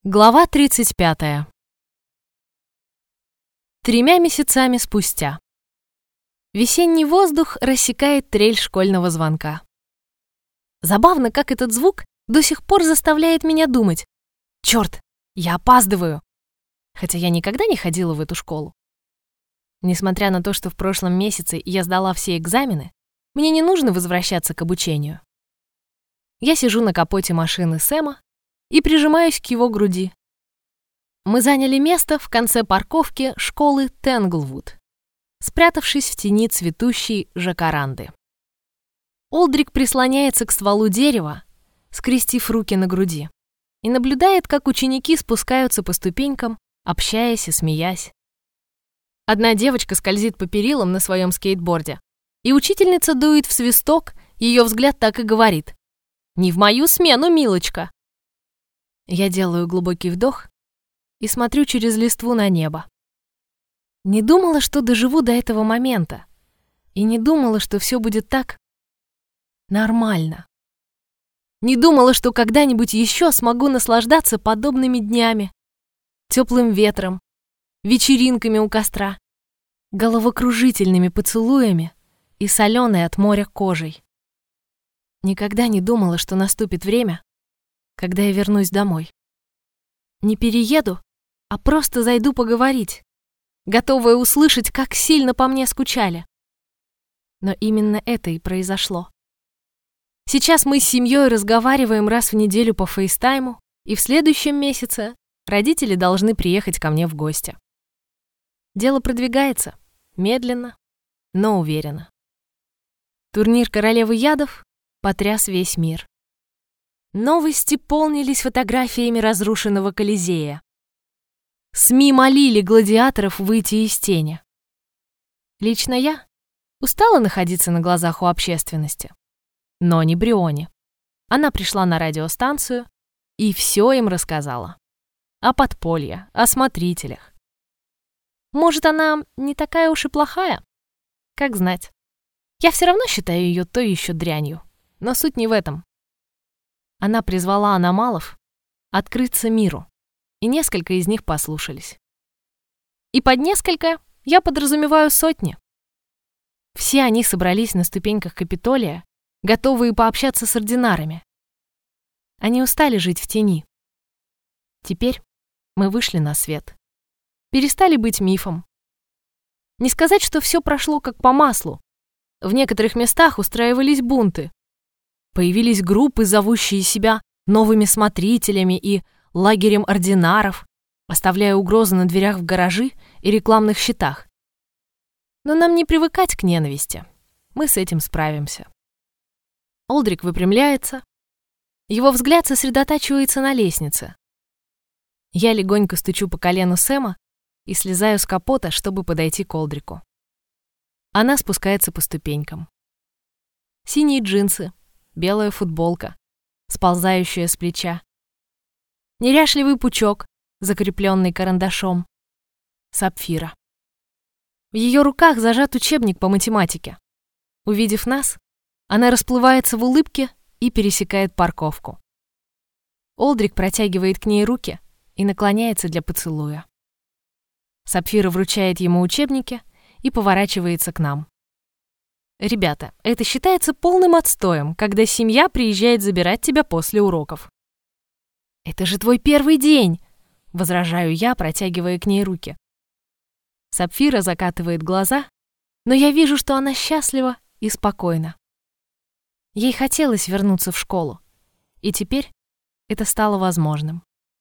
Глава 35. 3 месяцами спустя. Весенний воздух рассекает трель школьного звонка. Забавно, как этот звук до сих пор заставляет меня думать: «Чёрт, я опаздываю!» Хотя я никогда не ходила в эту школу. Несмотря на то, что в прошлом месяце я сдала все экзамены, мне не нужно возвращаться к обучению. Я сижу на капоте машины Сэма и прижимаюсь к его груди. Мы заняли место в конце парковки школы Тэнглвуд, спрятавшись в тени цветущей жакаранды. Олдрик прислоняется к стволу дерева, скрестив руки на груди, и наблюдает, как ученики спускаются по ступенькам, общаясь и смеясь. Одна девочка скользит по перилам на своем скейтборде, и учительница дует в свисток, ее взгляд так и говорит: «Не в мою смену, милочка!» Я делаю глубокий вдох и смотрю через листву на небо. Не думала, что доживу до этого момента, и не думала, что все будет так нормально. Не думала, что когда-нибудь еще смогу наслаждаться подобными днями, теплым ветром, вечеринками у костра, головокружительными поцелуями и соленой от моря кожей. Никогда не думала, что наступит время, когда я вернусь домой. Не перееду, а просто зайду поговорить, готовая услышать, как сильно по мне скучали. Но именно это и произошло. Сейчас мы с семьей разговариваем раз в неделю по фейстайму, и в следующем месяце родители должны приехать ко мне в гости. Дело продвигается, медленно, но уверенно. Турнир королевы ядов потряс весь мир. Новости полнились фотографиями разрушенного Колизея. СМИ молили гладиаторов выйти из тени. Лично я устала находиться на глазах у общественности. Но не Бриони. Она пришла на радиостанцию и все им рассказала. О подполье, о смотрителях. Может, она не такая уж и плохая? Как знать. Я все равно считаю ее той еще дрянью. Но суть не в этом. Она призвала аномалов открыться миру, и несколько из них послушались. И под несколько я подразумеваю сотни. Все они собрались на ступеньках Капитолия, готовые пообщаться с ординарами. Они устали жить в тени. Теперь мы вышли на свет. Перестали быть мифом. Не сказать, что все прошло как по маслу. В некоторых местах устраивались бунты. Появились группы, зовущие себя новыми смотрителями и лагерем ординаров, оставляя угрозы на дверях в гаражи и рекламных щитах. Но нам не привыкать к ненависти. Мы с этим справимся. Олдрик выпрямляется. Его взгляд сосредотачивается на лестнице. Я легонько стучу по колену Сэма и слезаю с капота, чтобы подойти к Олдрику. Она спускается по ступенькам. Синие джинсы, белая футболка, сползающая с плеча. Неряшливый пучок, закрепленный карандашом. Сапфира. В ее руках зажат учебник по математике. Увидев нас, она расплывается в улыбке и пересекает парковку. Олдрик протягивает к ней руки и наклоняется для поцелуя. Сапфира вручает ему учебники и поворачивается к нам. «Ребята, это считается полным отстоем, когда семья приезжает забирать тебя после уроков». «Это же твой первый день!» — возражаю я, протягивая к ней руки. Сапфира закатывает глаза, но я вижу, что она счастлива и спокойна. Ей хотелось вернуться в школу, и теперь это стало возможным.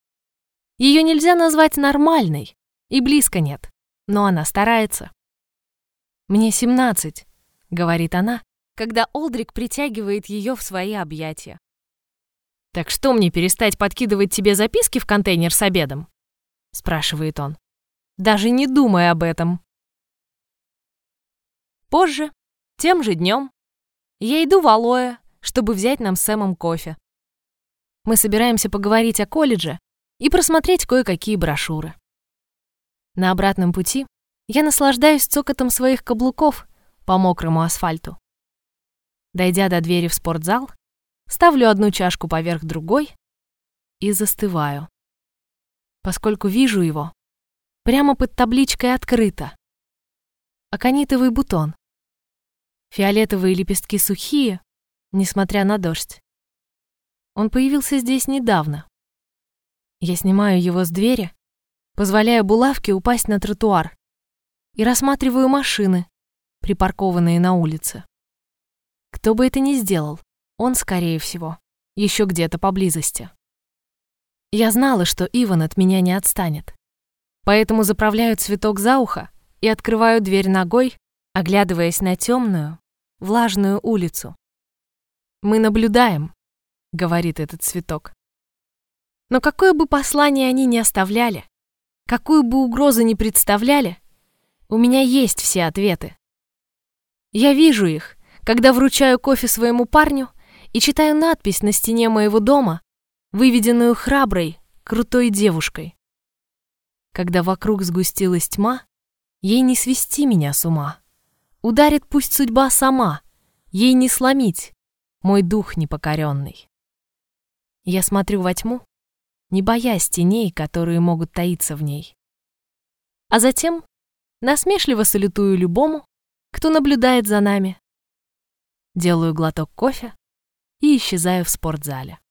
Ее нельзя назвать нормальной, и близко нет, но она старается. «Мне 17», — говорит она, когда Олдрик притягивает ее в свои объятия. «Так что, мне перестать подкидывать тебе записки в контейнер с обедом?» — спрашивает он. «Даже не думай об этом». Позже, тем же днем, я иду в Алоэ, чтобы взять нам с Сэмом кофе. Мы собираемся поговорить о колледже и просмотреть кое-какие брошюры. На обратном пути я наслаждаюсь цокотом своих каблуков по мокрому асфальту. Дойдя до двери в спортзал, ставлю одну чашку поверх другой и застываю. поскольку вижу его прямо под табличкой «Открыто». Аконитовый бутон. Фиолетовые лепестки сухие, несмотря на дождь. Он появился здесь недавно. Я снимаю его с двери, позволяя булавке упасть на тротуар, и рассматриваю машины, припаркованные на улице. Кто бы это ни сделал, он, скорее всего, еще где-то поблизости. Я знала, что Иван от меня не отстанет, поэтому заправляю цветок за ухо и открываю дверь ногой, оглядываясь на темную, влажную улицу. «Мы наблюдаем», — говорит этот цветок. Но какое бы послание они ни оставляли, какую бы угрозу ни представляли, у меня есть все ответы. Я вижу их, когда вручаю кофе своему парню и читаю надпись на стене моего дома, выведенную храброй, крутой девушкой. Когда вокруг сгустилась тьма, ей не свести меня с ума. Ударит пусть судьба сама, ей не сломить мой дух непокоренный. Я смотрю во тьму, не боясь теней, которые могут таиться в ней. А затем насмешливо салютую любому, кто наблюдает за нами. Делаю глоток кофе и исчезаю в спортзале.